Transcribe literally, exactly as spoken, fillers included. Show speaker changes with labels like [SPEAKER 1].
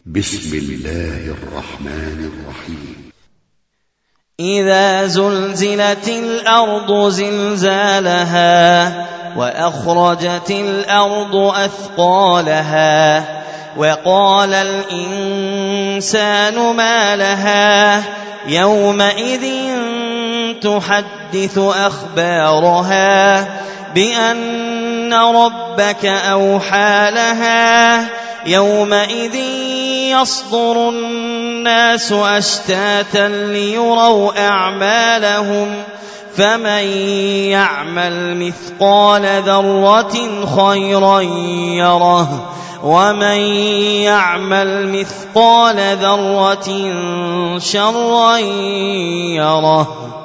[SPEAKER 1] بسم الله الرحمن الرحيم.
[SPEAKER 2] إذا زلزلت الأرض زلزالها وأخرجت الأرض أثقالها وقال الإنسان ما لها يومئذ تحدث أخبارها بأن ربك أوحى لها يومئذ يصدر الناس أشتاتا ليروا أعمالهم فمن يعمل مثقال ذرة خيرا يره ومن يعمل مثقال ذرة شرا يره.